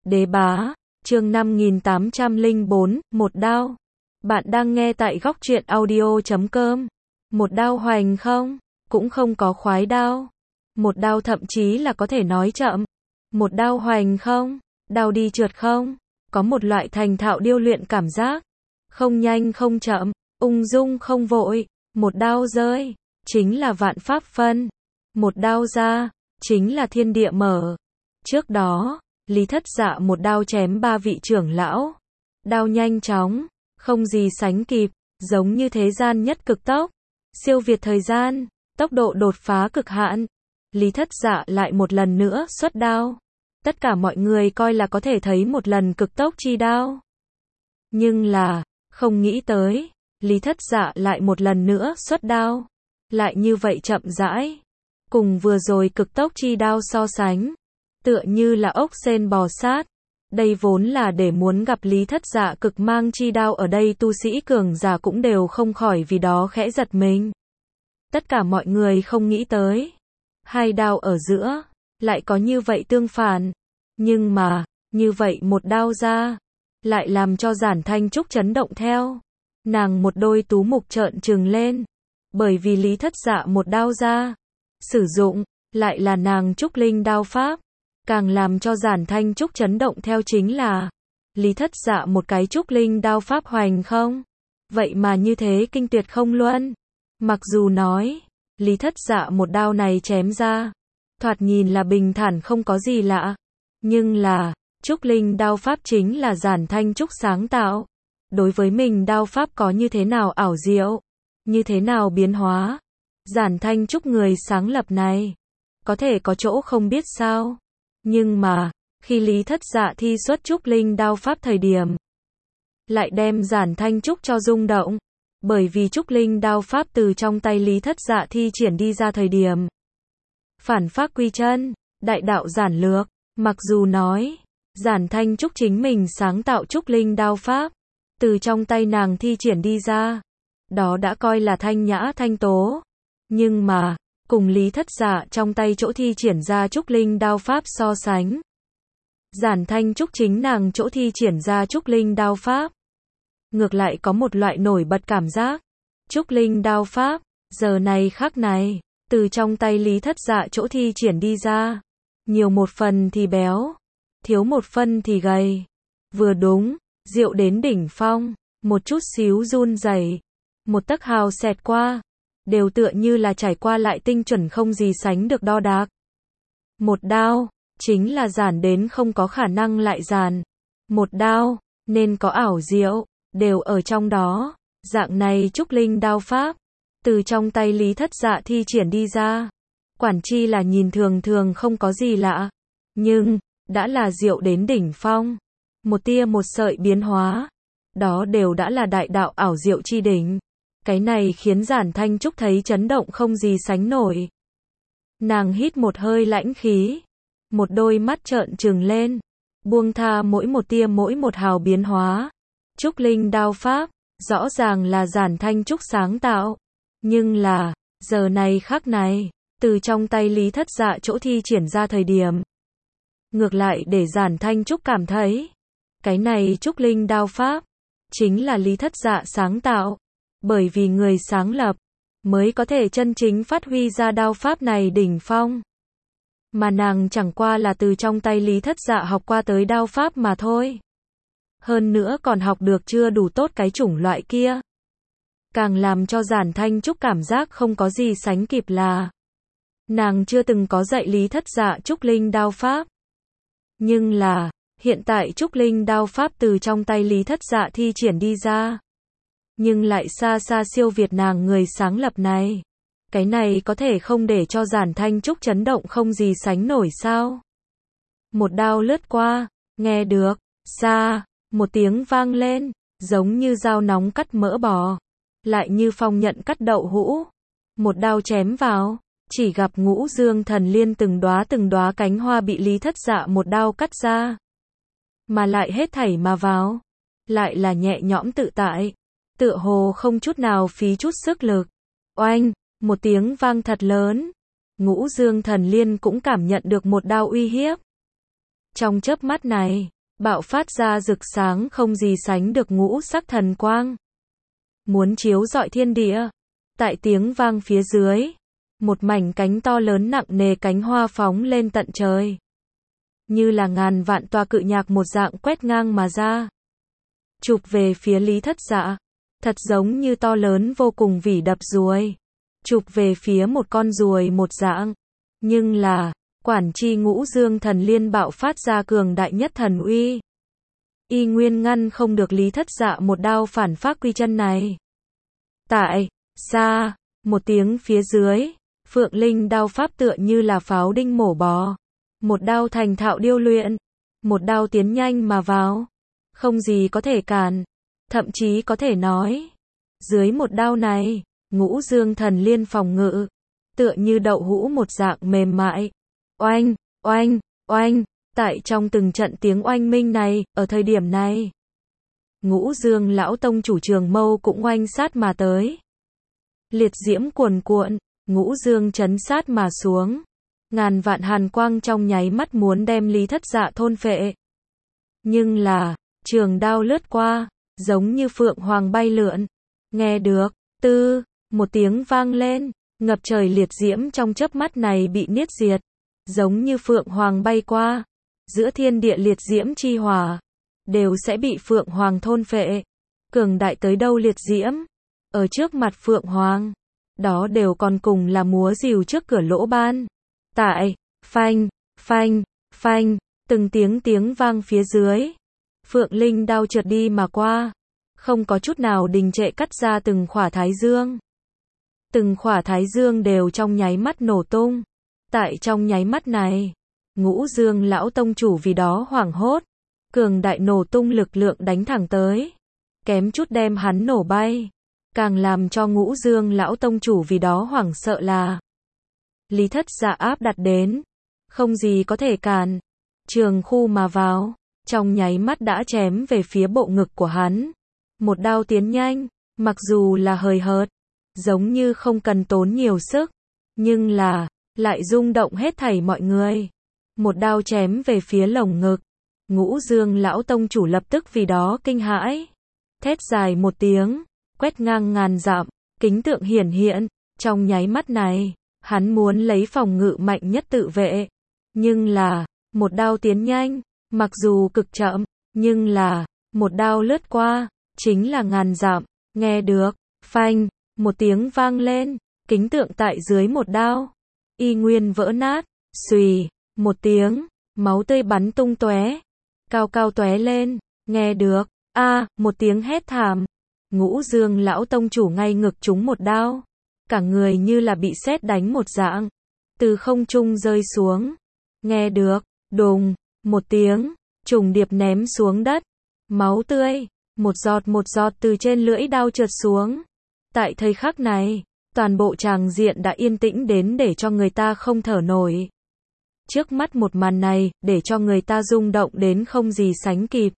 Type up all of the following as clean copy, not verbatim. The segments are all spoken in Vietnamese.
Đế bá, chương 5804, một đao. Bạn đang nghe tại góc truyện audio.com. Một đao hoành không? Cũng không có khoái đao. Một đao thậm chí là có thể nói chậm. Một đao hoành không? Đao đi trượt không? Có một loại thành thạo điêu luyện cảm giác. Không nhanh không chậm, ung dung không vội. Một đao rơi, chính là vạn pháp phân. Một đao ra, chính là thiên địa mở. Trước đó, Lý Thất Dạ một đao chém 3 vị trưởng lão. Đao nhanh chóng, không gì sánh kịp, giống như thế gian nhất cực tốc. Siêu việt thời gian, tốc độ đột phá cực hạn. Lý Thất Dạ lại một lần nữa xuất đao. Tất cả mọi người coi là có thể thấy một lần cực tốc chi đao. Nhưng là, không nghĩ tới, Lý Thất Dạ lại một lần nữa xuất đao. Lại như vậy chậm rãi. Cùng vừa rồi cực tốc chi đao so sánh. Tựa như là ốc sên bò sát. Đây vốn là để muốn gặp Lý Thất Dạ cực mang chi đao, ở đây tu sĩ cường giả cũng đều không khỏi vì đó khẽ giật mình. Tất cả mọi người không nghĩ tới. Hai đao ở giữa, lại có như vậy tương phản. Nhưng mà, như vậy một đao ra, lại làm cho Giản Thanh Trúc chấn động theo. Nàng một đôi tú mục trợn trừng lên. Bởi vì Lý Thất Dạ một đao ra, sử dụng, lại là nàng Trúc Linh đao pháp. Càng làm cho Giản Thanh Trúc chấn động theo chính là, Lý Thất Dạ một cái Trúc Linh đao pháp hoành không? Vậy mà như thế kinh tuyệt không luân. Mặc dù nói, Lý Thất Dạ một đao này chém ra, thoạt nhìn là bình thản không có gì lạ. Nhưng là, Trúc Linh đao pháp chính là Giản Thanh Trúc sáng tạo. Đối với mình đao pháp có như thế nào ảo diệu, như thế nào biến hóa. Giản Thanh Trúc người sáng lập này, có thể có chỗ không biết sao. Nhưng mà, khi Lý Thất Dạ thi xuất Trúc Linh đao pháp thời điểm, lại đem Giản Thanh Trúc cho rung động. Bởi vì Trúc Linh đao pháp từ trong tay Lý Thất Dạ thi triển đi ra thời điểm, phản phác quy chân, đại đạo giản lược. Mặc dù nói, Giản Thanh Trúc chính mình sáng tạo Trúc Linh đao pháp, từ trong tay nàng thi triển đi ra, đó đã coi là thanh nhã thanh tố. Nhưng mà, cùng Lý Thất Dạ trong tay chỗ thi triển ra Trúc Linh đao pháp so sánh, Giản Thanh Trúc chính nàng chỗ thi triển ra Trúc Linh đao pháp, ngược lại có một loại nổi bật cảm giác. Trúc Linh đao pháp, giờ này khắc này, từ trong tay Lý Thất Dạ chỗ thi triển đi ra, nhiều một phần thì béo, thiếu một phần thì gầy. Vừa đúng, diệu đến đỉnh phong, một chút xíu run rẩy, một tấc hào xẹt qua, đều tựa như là trải qua lại tinh chuẩn không gì sánh được đo đạc. Một đao, chính là giản đến không có khả năng lại giản. Một đao, nên có ảo diệu, đều ở trong đó. Dạng này Trúc Linh đao pháp, từ trong tay Lý Thất Dạ thi triển đi ra, quản chi là nhìn thường thường không có gì lạ. Nhưng, đã là diệu đến đỉnh phong. Một tia một sợi biến hóa, đó đều đã là đại đạo ảo diệu chi đỉnh. Cái này khiến Giản Thanh Trúc thấy chấn động không gì sánh nổi. Nàng hít một hơi lãnh khí, một đôi mắt trợn trừng lên, buông tha mỗi một tia mỗi một hào biến hóa. Trúc Linh đao pháp, rõ ràng là Giản Thanh Trúc sáng tạo. Nhưng là, giờ này khắc này, từ trong tay Lý Thất Dạ chỗ thi triển ra thời điểm, ngược lại để Giản Thanh Trúc cảm thấy, cái này Trúc Linh đao pháp, chính là Lý Thất Dạ sáng tạo. Bởi vì người sáng lập, mới có thể chân chính phát huy ra đao pháp này đỉnh phong. Mà nàng chẳng qua là từ trong tay Lý Thất Dạ học qua tới đao pháp mà thôi. Hơn nữa còn học được chưa đủ tốt cái chủng loại kia. Càng làm cho Giản Thanh Trúc cảm giác không có gì sánh kịp là, nàng chưa từng có dạy Lý Thất Dạ Trúc Linh đao pháp. Nhưng là, hiện tại Trúc Linh đao pháp từ trong tay Lý Thất Dạ thi triển đi ra, nhưng lại xa xa siêu việt nàng người sáng lập này. Cái này có thể không để cho Giản Thanh Trúc chấn động không gì sánh nổi sao? Một đao lướt qua, nghe được, xa, một tiếng vang lên, giống như dao nóng cắt mỡ bò, lại như phong nhận cắt đậu hũ. Một đao chém vào, chỉ gặp Ngũ Dương Thần Liên từng đóa cánh hoa bị Lý Thất Dạ một đao cắt ra. Mà lại hết thảy mà vào, lại là nhẹ nhõm tự tại, tựa hồ không chút nào phí chút sức lực. Oanh, một tiếng vang thật lớn. Ngũ Dương Thần Liên cũng cảm nhận được một đao uy hiếp. Trong chớp mắt này, bạo phát ra rực sáng không gì sánh được ngũ sắc thần quang. Muốn chiếu rọi thiên địa. Tại tiếng vang phía dưới, một mảnh cánh to lớn nặng nề cánh hoa phóng lên tận trời. Như là ngàn vạn tòa cự nhạc một dạng quét ngang mà ra. Chụp về phía Lý Thất Dạ. Thật giống như to lớn vô cùng vỉ đập ruồi. Chụp về phía một con ruồi một dạng. Nhưng là, quản chi ngũ dương thần liên bạo phát ra cường đại nhất thần uy. Y nguyên ngăn không được Lý Thất Dạ một đao phản phác quy chân này. Tại, xa, một tiếng phía dưới, Phượng Linh đao pháp tựa như là pháo đinh mổ bò. Một đao thành thạo điêu luyện. Một đao tiến nhanh mà vào. Không gì có thể cản. Thậm chí có thể nói. Dưới một đao này, ngũ dương thần liên phòng ngự. Tựa như đậu hũ một dạng mềm mại. Oanh, oanh, oanh. Tại trong từng trận tiếng oanh minh này, ở thời điểm này. Ngũ dương lão tông chủ Trường Mâu cũng oanh sát mà tới. Liệt diễm cuồn cuộn, ngũ dương chấn sát mà xuống. Ngàn vạn hàn quang trong nháy mắt muốn đem Lý Thất Dạ thôn phệ. Nhưng là, trường đao lướt qua, giống như phượng hoàng bay lượn. Nghe được, tư, một tiếng vang lên, ngập trời liệt diễm trong chớp mắt này bị niết diệt. Giống như phượng hoàng bay qua, giữa thiên địa liệt diễm chi hỏa, đều sẽ bị phượng hoàng thôn phệ. Cường đại tới đâu liệt diễm, ở trước mặt phượng hoàng, đó đều còn cùng là múa rìu trước cửa lỗ ban. Tại, phanh, phanh, phanh, từng tiếng vang phía dưới. Phượng Linh đao trượt đi mà qua, không có chút nào đình trệ cắt ra từng khỏa thái dương. Từng khỏa thái dương đều trong nháy mắt nổ tung. Tại trong nháy mắt này, ngũ dương lão tông chủ vì đó hoảng hốt. Cường đại nổ tung lực lượng đánh thẳng tới. Kém chút đem hắn nổ bay. Càng làm cho ngũ dương lão tông chủ vì đó hoảng sợ là Lý Thất Dạ áp đặt đến. Không gì có thể cản. Trường khu mà vào. Trong nháy mắt đã chém về phía bộ ngực của hắn. Một đao tiến nhanh. Mặc dù là hời hợt. Giống như không cần tốn nhiều sức. Nhưng là, lại rung động hết thảy mọi người. Một đao chém về phía lồng ngực. Ngũ dương lão tông chủ lập tức vì đó kinh hãi. Thét dài một tiếng. Quét ngang ngàn dặm. Kính tượng hiển hiện. Trong nháy mắt này, hắn muốn lấy phòng ngự mạnh nhất tự vệ. Nhưng là, một đao tiến nhanh. Mặc dù cực chậm, nhưng là, một đao lướt qua. Chính là ngàn dặm. Nghe được, phanh, một tiếng vang lên. Kính tượng tại dưới một đao. Y nguyên vỡ nát. Xùy, một tiếng. Máu tươi bắn tung tóe. Cao cao tóe lên. Nghe được, một tiếng hét thảm. Ngũ dương lão tông chủ ngay ngực trúng một đao. Cả người như là bị sét đánh một dạng. Từ không trung rơi xuống. Nghe được, đùng, một tiếng. Trùng điệp ném xuống đất. Máu tươi, một giọt từ trên lưỡi đao trượt xuống. Tại thời khắc này, toàn bộ tràng diện đã yên tĩnh đến để cho người ta không thở nổi. Trước mắt một màn này, để cho người ta rung động đến không gì sánh kịp.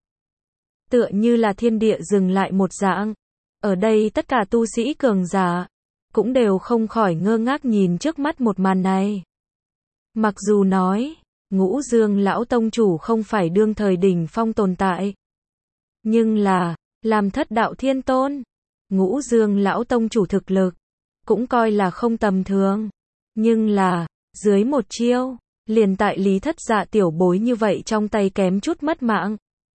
Tựa như là thiên địa dừng lại một dạng. Ở đây tất cả tu sĩ cường giả, cũng đều không khỏi ngơ ngác nhìn trước mắt một màn này. Mặc dù nói, ngũ dương lão tông chủ không phải đương thời đỉnh phong tồn tại. Nhưng là, làm thất đạo thiên tôn, ngũ dương lão tông chủ thực lực, cũng coi là không tầm thường. Nhưng là, dưới một chiêu, liền tại Lý Thất Dạ tiểu bối như vậy trong tay kém chút mất mạng.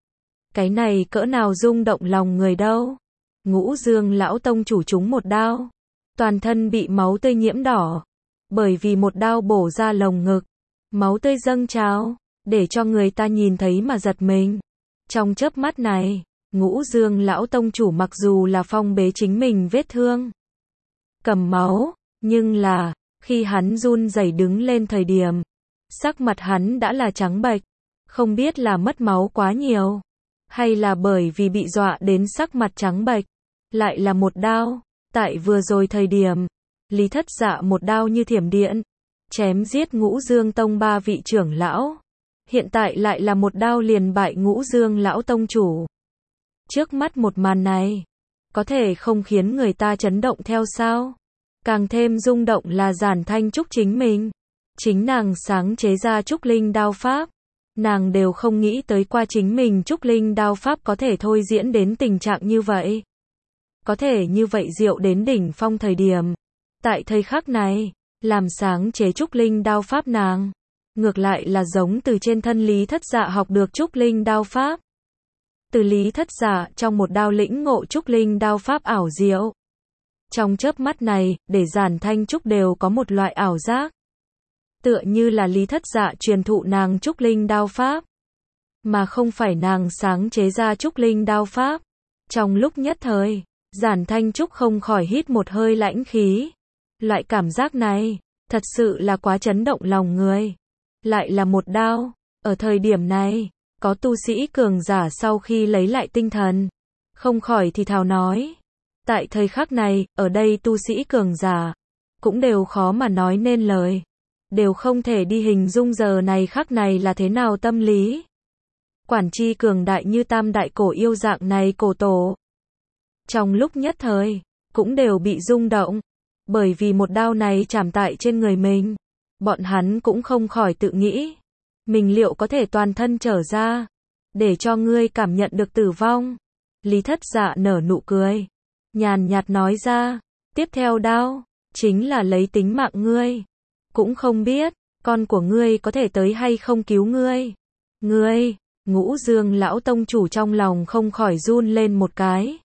Cái này cỡ nào rung động lòng người đâu. Ngũ dương lão tông chủ trúng một đao. Toàn thân bị máu tươi nhiễm đỏ. Bởi vì một đao bổ ra lồng ngực. Máu tươi dâng trào. Để cho người ta nhìn thấy mà giật mình. Trong chớp mắt này, ngũ dương lão tông chủ mặc dù là phong bế chính mình vết thương. Cầm máu. Nhưng là, khi hắn run rẩy đứng lên thời điểm. Sắc mặt hắn đã là trắng bệch. Không biết là mất máu quá nhiều. Hay là bởi vì bị dọa đến sắc mặt trắng bệch. Lại là một đao. Tại vừa rồi thời điểm, Lý Thất Dạ một đao như thiểm điện. Chém giết ngũ dương tông 3 vị trưởng lão. Hiện tại lại là một đao liền bại ngũ dương lão tông chủ. Trước mắt một màn này, có thể không khiến người ta chấn động theo sao? Càng thêm rung động là Giản Thanh Trúc chính mình. Chính nàng sáng chế ra Trúc Linh đao pháp. Nàng đều không nghĩ tới qua chính mình trúc linh đao pháp có thể thôi diễn đến tình trạng như vậy. Có thể như vậy diệu đến đỉnh phong thời điểm. Tại thời khắc này, làm sáng chế trúc linh đao pháp nàng. Ngược lại là giống từ trên thân Lý Thất Dạ học được trúc linh đao pháp. Từ Lý Thất Dạ trong một đao lĩnh ngộ trúc linh đao pháp ảo diệu. Trong chớp mắt này, để Giản Thanh Trúc đều có một loại ảo giác. Tựa như là Lý Thất Dạ truyền thụ nàng trúc linh đao pháp. Mà không phải nàng sáng chế ra trúc linh đao pháp. Trong lúc nhất thời, Giản Thanh Trúc không khỏi hít một hơi lãnh khí. Loại cảm giác này, thật sự là quá chấn động lòng người. Lại là một đao. Ở thời điểm này, có tu sĩ cường giả sau khi lấy lại tinh thần. Không khỏi thì thào nói. Tại thời khắc này, ở đây tu sĩ cường giả. Cũng đều khó mà nói nên lời. Đều không thể đi hình dung giờ này khắc này là thế nào tâm lý. Quản chi cường đại như tam đại cổ yêu dạng này cổ tổ. Trong lúc nhất thời, cũng đều bị rung động. Bởi vì một đao này chạm tại trên người mình. Bọn hắn cũng không khỏi tự nghĩ. Mình liệu có thể toàn thân trở ra. Để cho ngươi cảm nhận được tử vong. Lý Thất Dạ nở nụ cười. Nhàn nhạt nói ra. Tiếp theo đao. Chính là lấy tính mạng ngươi. Cũng không biết. Con của ngươi có thể tới hay không cứu ngươi. Ngươi. Ngũ Dương lão tông chủ trong lòng không khỏi run lên một cái.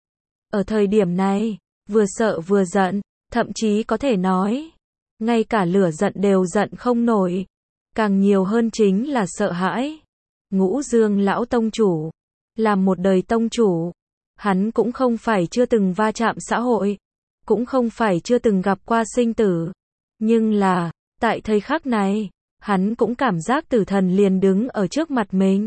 Ở thời điểm này. Vừa sợ vừa giận. Thậm chí có thể nói. Ngay cả lửa giận đều giận không nổi. Càng nhiều hơn chính là sợ hãi. Ngũ Dương lão tông chủ. Làm một đời tông chủ. Hắn cũng không phải chưa từng va chạm xã hội. Cũng không phải chưa từng gặp qua sinh tử. Nhưng là, tại thời khắc này, hắn cũng cảm giác tử thần liền đứng ở trước mặt mình.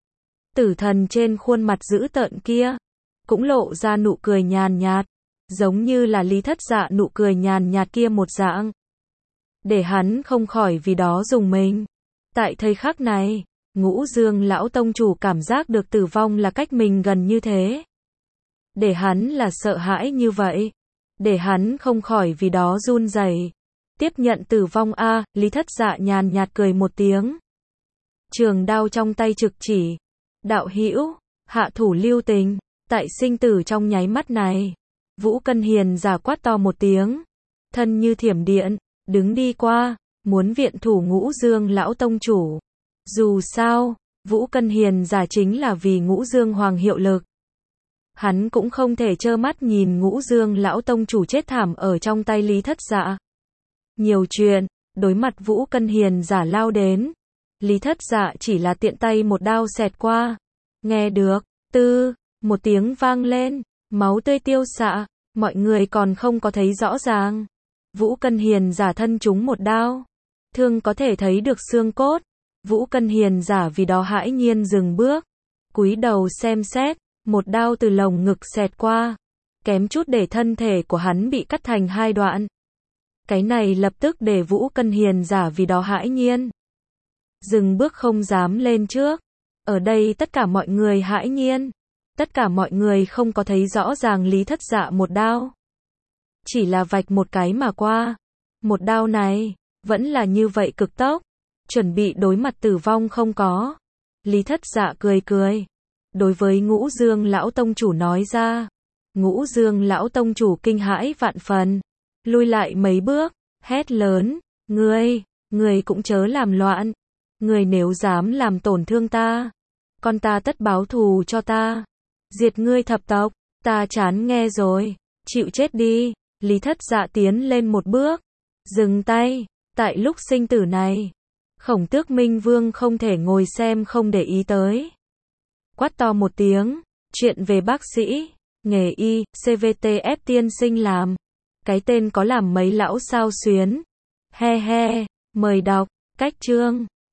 Tử thần trên khuôn mặt dữ tợn kia. Cũng lộ ra nụ cười nhàn nhạt. Giống như là Lý Thất Dạ nụ cười nhàn nhạt kia một dạng. Để hắn không khỏi vì đó dùng mình. Tại thời khắc này, Ngũ Dương lão tông chủ cảm giác được tử vong là cách mình gần như thế. Để hắn là sợ hãi như vậy. Để hắn không khỏi vì đó run rẩy. Tiếp nhận tử vong a, Lý Thất Dạ nhàn nhạt cười một tiếng. Trường đao trong tay trực chỉ. Đạo hữu, hạ thủ lưu tình. Tại sinh tử trong nháy mắt này, Vũ Cân Hiền giả quát to một tiếng. Thân như thiểm điện, đứng đi qua, muốn viện thủ Ngũ Dương lão tông chủ. Dù sao, Vũ Cân Hiền giả chính là vì Ngũ Dương Hoàng hiệu lực. Hắn cũng không thể trơ mắt nhìn Ngũ Dương lão tông chủ chết thảm ở trong tay Lý Thất Dạ. Nhiều chuyện, đối mặt Vũ Cân Hiền giả lao đến. Lý Thất Dạ chỉ là tiện tay một đao xẹt qua. Nghe được, tư, một tiếng vang lên, máu tươi tiêu xạ, mọi người còn không có thấy rõ ràng. Vũ Cân Hiền giả thân trúng một đao. Thương có thể thấy được xương cốt. Vũ Cân Hiền giả vì đó hãi nhiên dừng bước. Cúi đầu xem xét, một đao từ lồng ngực xẹt qua. Kém chút để thân thể của hắn bị cắt thành hai đoạn. Cái này lập tức để Vũ Cân Hiền giả vì đó hãi nhiên. Dừng bước không dám lên trước. Ở đây tất cả mọi người hãi nhiên. Tất cả mọi người không có thấy rõ ràng Lý Thất Dạ một đao. Chỉ là vạch một cái mà qua. Một đao này, vẫn là như vậy cực tốc. Chuẩn bị đối mặt tử vong không có. Lý Thất Dạ cười cười. Đối với Ngũ Dương lão tông chủ nói ra. Ngũ Dương lão tông chủ kinh hãi vạn phần. Lui lại mấy bước, hét lớn. Ngươi cũng chớ làm loạn. Ngươi nếu dám làm tổn thương ta. Con ta tất báo thù cho ta. Diệt ngươi thập tộc. Ta chán nghe rồi. Chịu chết đi. Lý Thất Dạ tiến lên một bước. Dừng tay. Tại lúc sinh tử này. Khổng Tước Minh Vương không thể ngồi xem không để ý tới. Quát to một tiếng. Chuyện về bác sĩ. Nghề y, CVTF tiên sinh làm. Cái tên có làm mấy lão sao xuyến. He he. Mời đọc. Cách chương.